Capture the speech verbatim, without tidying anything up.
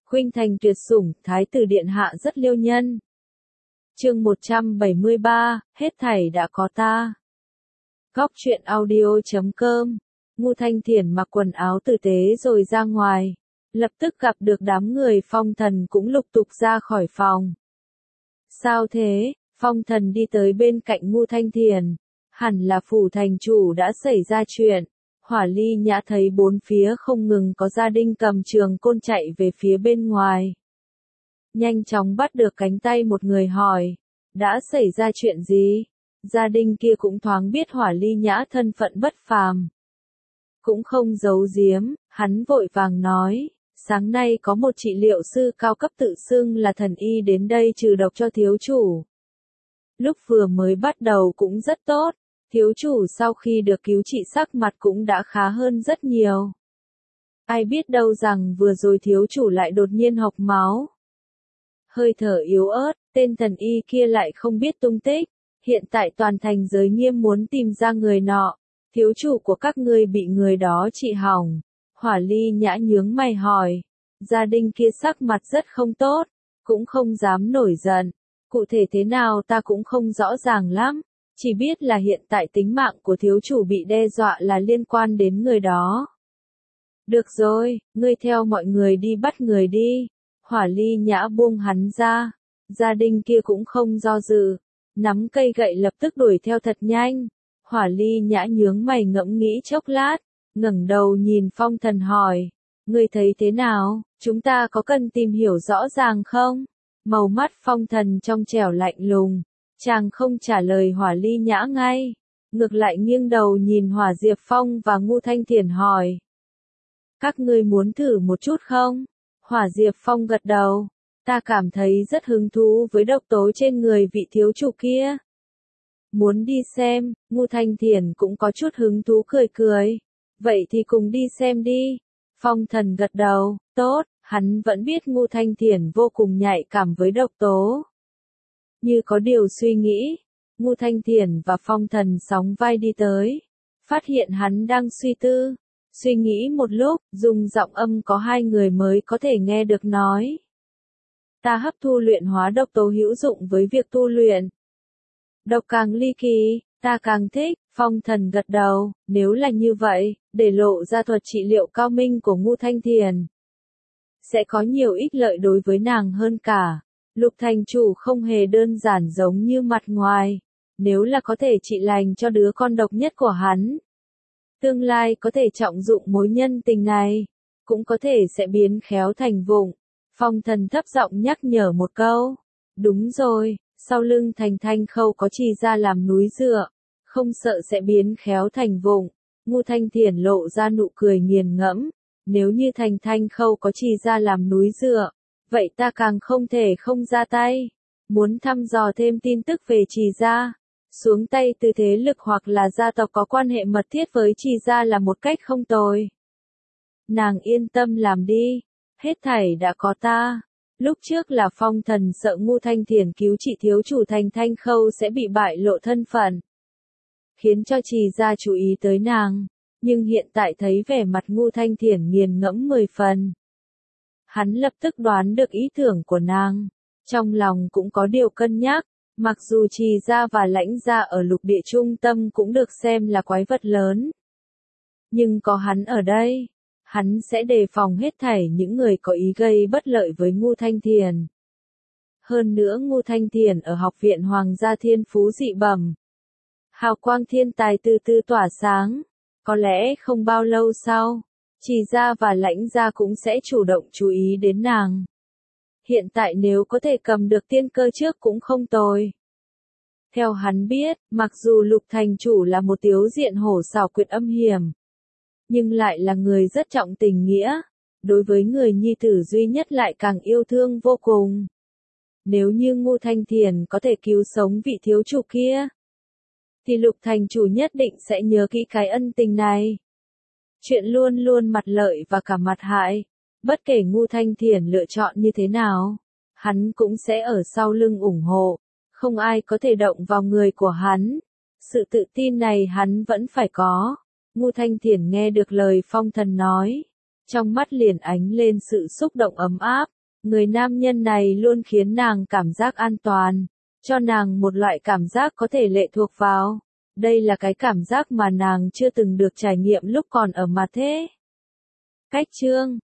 Khuynh Thành tuyệt sủng, thái tử điện hạ rất liêu nhân. Chương một trăm bảy mươi ba, hết thảy đã có ta. Góc truyện audio chấm com. Ngô Thanh Thiển mặc quần áo tử tế rồi ra ngoài, lập tức gặp được đám người Phong Thần cũng lục tục ra khỏi phòng. Sao thế? Phong Thần đi tới bên cạnh Ngô Thanh Thiển. Hẳn là phủ thành chủ đã xảy ra chuyện. Hỏa Ly Nhã thấy bốn phía không ngừng có gia đình cầm trường côn chạy về phía bên ngoài. Nhanh chóng bắt được cánh tay một người hỏi, đã xảy ra chuyện gì? Gia đình kia cũng thoáng biết Hỏa Ly Nhã thân phận bất phàm. Cũng không giấu giếm, hắn vội vàng nói, sáng nay có một trị liệu sư cao cấp tự xưng là thần y đến đây trừ độc cho thiếu chủ. Lúc vừa mới bắt đầu cũng rất tốt. Thiếu chủ sau khi được cứu trị sắc mặt cũng đã khá hơn rất nhiều. Ai biết đâu rằng vừa rồi thiếu chủ lại đột nhiên hộc máu. Hơi thở yếu ớt, tên thần y kia lại không biết tung tích. Hiện tại toàn thành giới nghiêm muốn tìm ra người nọ. Thiếu chủ của các ngươi bị người đó trị hỏng. Hỏa Ly Nhã nhướng mày hỏi. Gia đình kia sắc mặt rất không tốt, cũng không dám nổi giận. Cụ thể thế nào ta cũng không rõ ràng lắm. Chỉ biết là hiện tại tính mạng của thiếu chủ bị đe dọa là liên quan đến người đó. Được rồi, ngươi theo mọi người đi bắt người đi. Hỏa Ly Nhã buông hắn ra. Gia đình kia cũng không do dự. Nắm cây gậy lập tức đuổi theo thật nhanh. Hỏa Ly Nhã nhướng mày ngẫm nghĩ chốc lát. Ngẩng đầu nhìn Phong Thần hỏi. Ngươi thấy thế nào, chúng ta có cần tìm hiểu rõ ràng không? Màu mắt Phong Thần trong trẻo lạnh lùng. Chàng không trả lời Hỏa Ly Nhã ngay, ngược lại nghiêng đầu nhìn Hỏa Diệp Phong và Ngô Thanh Thiển hỏi. Các ngươi muốn thử một chút không? Hỏa Diệp Phong gật đầu, ta cảm thấy rất hứng thú với độc tố trên người vị thiếu chủ kia. Muốn đi xem, Ngô Thanh Thiển cũng có chút hứng thú cười cười. Vậy thì cùng đi xem đi. Phong Thần gật đầu, tốt, hắn vẫn biết Ngô Thanh Thiển vô cùng nhạy cảm với độc tố. Như có điều suy nghĩ, Ngô Thanh Thiển và Phong Thần sóng vai đi tới, phát hiện hắn đang suy tư, suy nghĩ một lúc, dùng giọng âm có hai người mới có thể nghe được nói. Ta hấp thu luyện hóa độc tố hữu dụng với việc tu luyện. Độc càng ly kỳ, ta càng thích, Phong Thần gật đầu, nếu là như vậy, để lộ ra thuật trị liệu cao minh của Ngô Thanh Thiển. Sẽ có nhiều ích lợi đối với nàng hơn cả. Lục thành chủ không hề đơn giản giống như mặt ngoài, nếu là có thể trị lành cho đứa con độc nhất của hắn. Tương lai có thể trọng dụng mối nhân tình này, cũng có thể sẽ biến khéo thành vụng. Phong Thần thấp giọng nhắc nhở một câu. Đúng rồi, sau lưng Thành Thanh Khâu có trì ra làm núi dựa, không sợ sẽ biến khéo thành vụng. Ngô Thanh Thiển lộ ra nụ cười nghiền ngẫm, nếu như Thành Thanh Khâu có trì ra làm núi dựa. Vậy ta càng không thể không ra tay. Muốn thăm dò thêm tin tức về Trì Gia, xuống tay từ thế lực hoặc là gia tộc có quan hệ mật thiết với Trì Gia là một cách không tồi. Nàng yên tâm làm đi, hết thảy đã có ta. Lúc trước là Phong Thần sợ Ngô Thanh Thiển cứu trị thiếu chủ Thành Thanh Khâu sẽ bị bại lộ thân phận, khiến cho Trì Gia chú ý tới nàng, nhưng hiện tại thấy vẻ mặt Ngô Thanh Thiển nghiền ngẫm mười phần. Hắn lập tức đoán được ý tưởng của nàng, trong lòng cũng có điều cân nhắc, mặc dù Trì Gia và Lãnh Gia ở lục địa trung tâm cũng được xem là quái vật lớn. Nhưng có hắn ở đây, hắn sẽ đề phòng hết thảy những người có ý gây bất lợi với Ngô Thanh Thiển. Hơn nữa Ngô Thanh Thiển ở học viện Hoàng gia thiên phú dị bẩm. Hào quang thiên tài từ từ tỏa sáng, có lẽ không bao lâu sau. Trì Gia và Lãnh Gia cũng sẽ chủ động chú ý đến nàng. Hiện tại nếu có thể cầm được tiên cơ trước cũng không tồi. Theo hắn biết, mặc dù Lục thành chủ là một tiếu diện hổ xảo quyệt âm hiểm, nhưng lại là người rất trọng tình nghĩa, đối với người nhi tử duy nhất lại càng yêu thương vô cùng. Nếu như Ngô Thanh Thiển có thể cứu sống vị thiếu chủ kia, thì Lục thành chủ nhất định sẽ nhớ kỹ cái ân tình này. Chuyện luôn luôn mặt lợi và cả mặt hại, bất kể Ngô Thanh Thiển lựa chọn như thế nào, hắn cũng sẽ ở sau lưng ủng hộ, không ai có thể động vào người của hắn. Sự tự tin này hắn vẫn phải có. Ngô Thanh Thiển nghe được lời Phong Thần nói, trong mắt liền ánh lên sự xúc động ấm áp, Người nam nhân này luôn khiến nàng cảm giác an toàn, cho nàng một loại cảm giác có thể lệ thuộc vào. Đây là cái cảm giác mà nàng chưa từng được trải nghiệm lúc còn ở mặt thế. Cách chương